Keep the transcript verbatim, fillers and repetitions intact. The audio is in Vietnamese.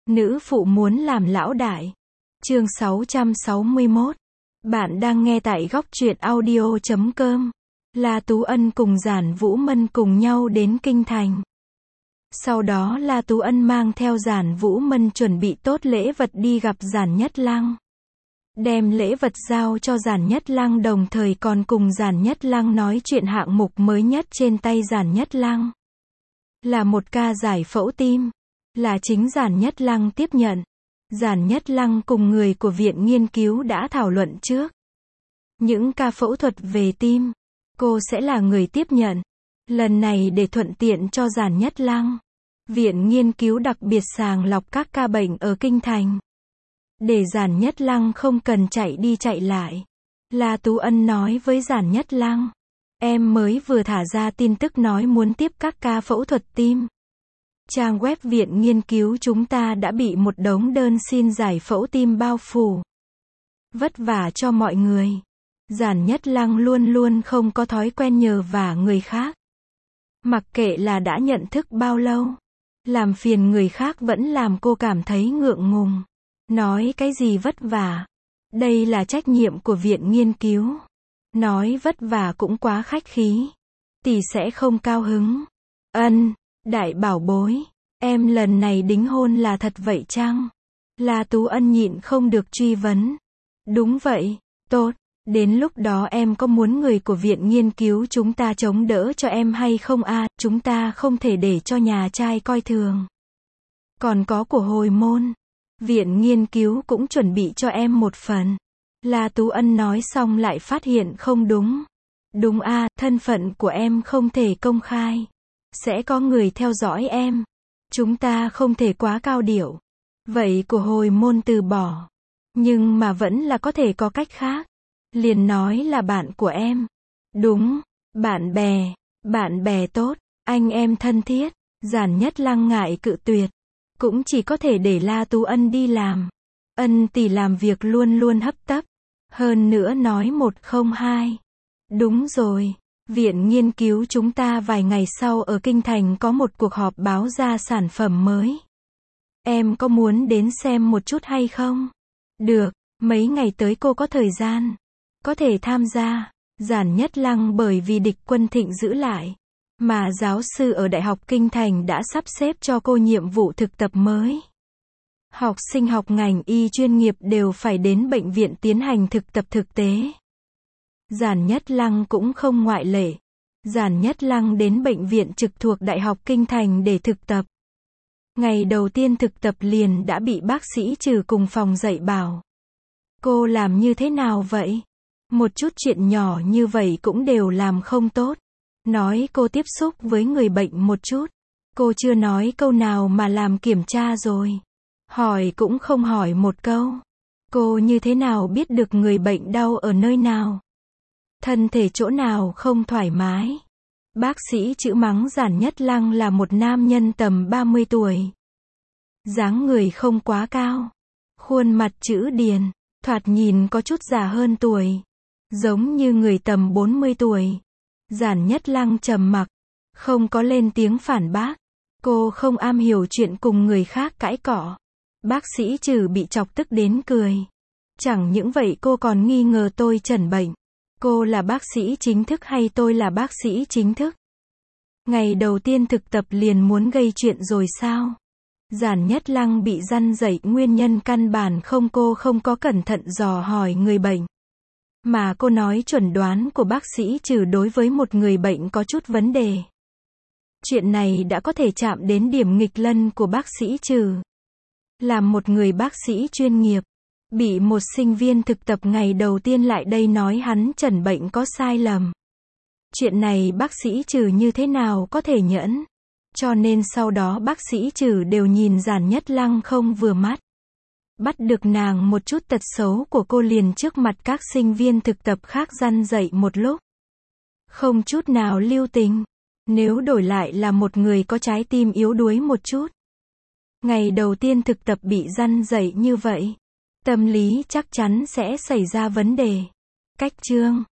Nữ phụ muốn làm lão đại. Chương sáu trăm sáu mươi mốt. Bạn đang nghe tại góc truyện audio chấm com. La Tú Ân cùng Giản Vũ Mân cùng nhau đến Kinh Thành. Sau đó La Tú Ân mang theo Giản Vũ Mân chuẩn bị tốt lễ vật đi gặp Giản Nhất Lăng. Đem lễ vật giao cho Giản Nhất Lăng, đồng thời còn cùng Giản Nhất Lăng nói chuyện hạng mục mới nhất trên tay Giản Nhất Lăng. Là một ca giải phẫu tim. Là chính Giản Nhất Lăng tiếp nhận. Giản Nhất Lăng cùng người của viện nghiên cứu đã thảo luận trước. Những ca phẫu thuật về tim, cô sẽ là người tiếp nhận. Lần này để thuận tiện cho Giản Nhất Lăng, viện nghiên cứu đặc biệt sàng lọc các ca bệnh ở Kinh Thành. Để Giản Nhất Lăng không cần chạy đi chạy lại. La Tú Ân nói với Giản Nhất Lăng, em mới vừa thả ra tin tức nói muốn tiếp các ca phẫu thuật tim. Trang web viện nghiên cứu chúng ta đã bị một đống đơn xin giải phẫu tim bao phủ. Vất vả cho mọi người. Giản Nhất Lăng luôn luôn không có thói quen nhờ vả người khác. Mặc kệ là đã nhận thức bao lâu, làm phiền người khác vẫn làm cô cảm thấy ngượng ngùng. Nói cái gì vất vả? Đây là trách nhiệm của viện nghiên cứu. Nói vất vả cũng quá khách khí. Tỷ sẽ không cao hứng. Ân, đại bảo bối, em lần này đính hôn là thật vậy chăng? La Tú Ân nhịn không được truy vấn. Đúng vậy, tốt. Đến lúc đó em có muốn người của viện nghiên cứu chúng ta chống đỡ cho em hay không a? À, chúng ta không thể để cho nhà trai coi thường. Còn có của hồi môn. Viện nghiên cứu cũng chuẩn bị cho em một phần. La Tú Ân nói xong lại phát hiện không đúng. Đúng a, à, thân phận của em không thể công khai. Sẽ có người theo dõi em. Chúng ta không thể quá cao điệu. Vậy của hồi môn từ bỏ. Nhưng mà vẫn là có thể có cách khác. Liền nói là bạn của em. Đúng, bạn bè, bạn bè tốt, anh em thân thiết. Giản Nhất Lăng ngại cự tuyệt. Cũng chỉ có thể để La Tú Ân đi làm. Ân tỷ làm việc luôn luôn hấp tấp. Hơn nữa nói một không hai. Đúng rồi. Viện nghiên cứu chúng ta vài ngày sau ở Kinh Thành có một cuộc họp báo ra sản phẩm mới. Em có muốn đến xem một chút hay không? Được, mấy ngày tới cô có thời gian. Có thể tham gia. Giản Nhất Lăng bởi vì địch Quân Thịnh giữ lại. Mà giáo sư ở Đại học Kinh Thành đã sắp xếp cho cô nhiệm vụ thực tập mới. Học sinh học ngành y chuyên nghiệp đều phải đến bệnh viện tiến hành thực tập thực tế. Giản Nhất Lăng cũng không ngoại lệ. Giản Nhất Lăng đến bệnh viện trực thuộc Đại học Kinh Thành để thực tập. Ngày đầu tiên thực tập liền đã bị bác sĩ trừ cùng phòng dạy bảo. Cô làm như thế nào vậy? Một chút chuyện nhỏ như vậy cũng đều làm không tốt. Nói cô tiếp xúc với người bệnh một chút. Cô chưa nói câu nào mà làm kiểm tra rồi. Hỏi cũng không hỏi một câu. Cô như thế nào biết được người bệnh đau ở nơi nào? Thân thể chỗ nào không thoải mái? Bác sĩ chữ mắng Giản Nhất Lăng là một nam nhân tầm ba mươi tuổi. Dáng người không quá cao. Khuôn mặt chữ điền. Thoạt nhìn có chút già hơn tuổi. Giống như người tầm bốn mươi tuổi. Giản Nhất Lăng trầm mặc. Không có lên tiếng phản bác. Cô không am hiểu chuyện cùng người khác cãi cọ. Bác sĩ trừ bị chọc tức đến cười. Chẳng những vậy cô còn nghi ngờ tôi chẩn bệnh. Cô là bác sĩ chính thức hay tôi là bác sĩ chính thức? Ngày đầu tiên thực tập liền muốn gây chuyện rồi sao? Giản Nhất Lăng bị răn dạy nguyên nhân căn bản không, cô không có cẩn thận dò hỏi người bệnh. Mà cô nói chuẩn đoán của bác sĩ trừ đối với một người bệnh có chút vấn đề. Chuyện này đã có thể chạm đến điểm nghịch lân của bác sĩ trừ. Làm một người bác sĩ chuyên nghiệp, bị một sinh viên thực tập ngày đầu tiên lại đây nói hắn chẩn bệnh có sai lầm. Chuyện này bác sĩ trừ như thế nào có thể nhẫn. Cho nên sau đó bác sĩ trừ đều nhìn Giản Nhất Lăng không vừa mắt. Bắt được nàng một chút tật xấu của cô liền trước mặt các sinh viên thực tập khác răn dạy một lúc. Không chút nào lưu tình. Nếu đổi lại là một người có trái tim yếu đuối một chút. Ngày đầu tiên thực tập bị răn dạy như vậy. Tâm lý chắc chắn sẽ xảy ra vấn đề. Cách chương.